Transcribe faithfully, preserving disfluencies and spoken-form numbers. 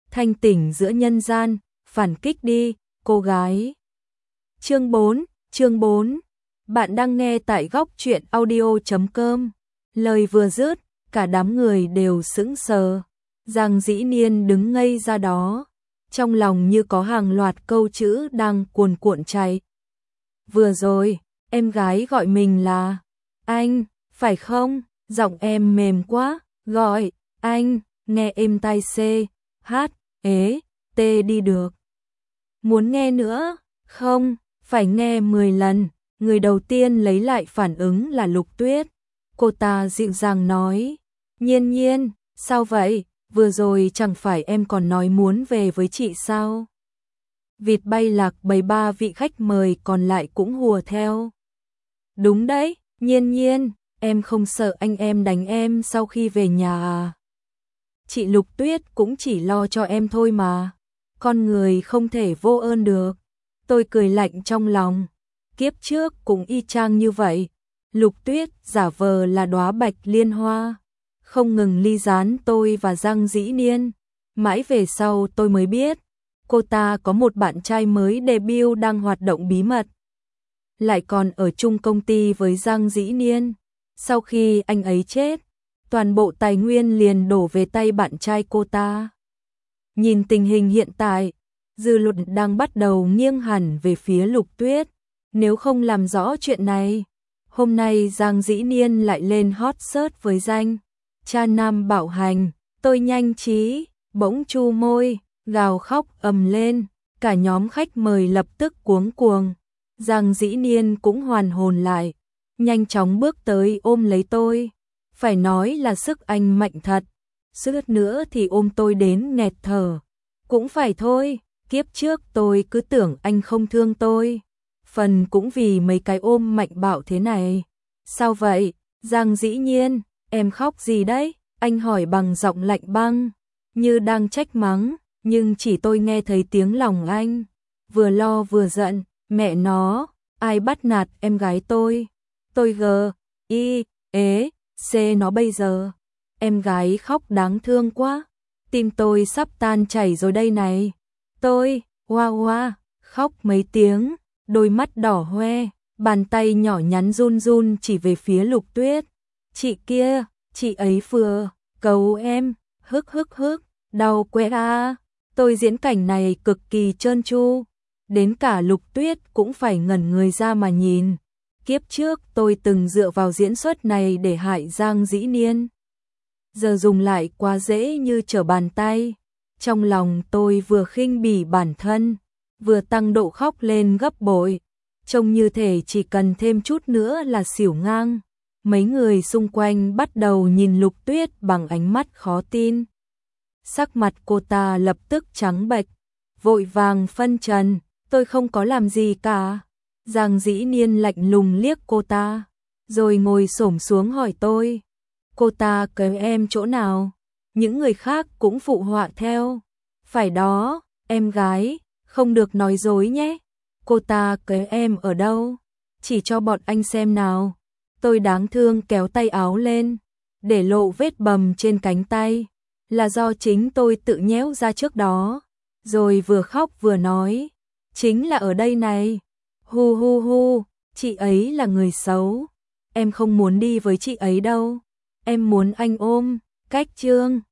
thanh tỉnh giữa nhân gian, phản kích đi, cô gái. Chương bốn, chương bốn. Bạn đang nghe tại góc truyện audio chấm com. Lời vừa dứt, cả đám người đều sững sờ. Giang Dĩ Niên đứng ngây ra đó, trong lòng như có hàng loạt câu chữ đang cuồn cuộn chảy. Vừa rồi, em gái gọi mình là anh, phải không? Giọng em mềm quá, gọi anh, nghe êm tai c, hát, ế, tê đi được. Muốn nghe nữa? Không, phải nghe mười lần. Người đầu tiên lấy lại phản ứng là Lục Tuyết. Cô ta dịu dàng nói, Nhiên Nhiên, sao vậy? Vừa rồi chẳng phải em còn nói muốn về với chị sao? Vịt bay lạc bầy, ba vị khách mời còn lại cũng hùa theo. Đúng đấy, Nhiên Nhiên, em không sợ anh em đánh em sau khi về nhà à? Chị Lục Tuyết cũng chỉ lo cho em thôi mà. Con người không thể vô ơn được. Tôi cười lạnh trong lòng. Kiếp trước cũng y chang như vậy. Lục Tuyết giả vờ là đóa bạch liên hoa, không ngừng ly gián tôi và Giang Dĩ Niên. Mãi về sau tôi mới biết, cô ta có một bạn trai mới debut đang hoạt động bí mật, lại còn ở chung công ty với Giang Dĩ Niên. Sau khi anh ấy chết, toàn bộ tài nguyên liền đổ về tay bạn trai cô ta. Nhìn tình hình hiện tại, dư luận đang bắt đầu nghiêng hẳn về phía Lục Tuyết. Nếu không làm rõ chuyện này, hôm nay Giang Dĩ Niên lại lên hot search với danh cha nam bạo hành. Tôi nhanh trí, bỗng chu môi, gào khóc ầm lên, cả nhóm khách mời lập tức cuống cuồng. Giang Dĩ Niên cũng hoàn hồn lại, nhanh chóng bước tới ôm lấy tôi. Phải nói là sức anh mạnh thật, suýt nữa thì ôm tôi đến nghẹt thở. Cũng phải thôi, kiếp trước tôi cứ tưởng anh không thương tôi, phần cũng vì mấy cái ôm mạnh bạo thế này. Sao vậy, Giang Dĩ Nhiên, em khóc gì đấy? Anh hỏi bằng giọng lạnh băng, như đang trách mắng, nhưng chỉ tôi nghe thấy tiếng lòng anh, vừa lo vừa giận. Mẹ nó, ai bắt nạt em gái tôi? Tôi gờ, y, ế, c nó bây giờ. Em gái khóc đáng thương quá, tim tôi sắp tan chảy rồi đây này. Tôi, hoa hoa, khóc mấy tiếng, đôi mắt đỏ hoe, bàn tay nhỏ nhắn run run chỉ về phía Lục Tuyết. Chị kia, chị ấy vừa cầu em, hức hức hức, đau quẹ a. Tôi diễn cảnh này cực kỳ trơn tru, đến cả Lục Tuyết cũng phải ngẩn người ra mà nhìn. Kiếp trước tôi từng dựa vào diễn xuất này để hại Giang Dĩ Niên, giờ dùng lại quá dễ như trở bàn tay. Trong lòng tôi vừa khinh bỉ bản thân, vừa tăng độ khóc lên gấp bội, trông như thể chỉ cần thêm chút nữa là xỉu ngang. Mấy người xung quanh bắt đầu nhìn Lục Tuyết bằng ánh mắt khó tin. Sắc mặt cô ta lập tức trắng bệch, vội vàng phân trần, tôi không có làm gì cả. Giang Dĩ Niên lạnh lùng liếc cô ta, rồi ngồi xổm xuống hỏi tôi, cô ta kéo em chỗ nào? Những người khác cũng phụ họa theo, phải đó, em gái, không được nói dối nhé. Cô ta kéo em ở đâu? Chỉ cho bọn anh xem nào. Tôi đáng thương kéo tay áo lên, để lộ vết bầm trên cánh tay, là do chính tôi tự nhéo ra trước đó. Rồi vừa khóc vừa nói, chính là ở đây này. Hu hu hu, chị ấy là người xấu, em không muốn đi với chị ấy đâu, em muốn anh ôm. Cách chương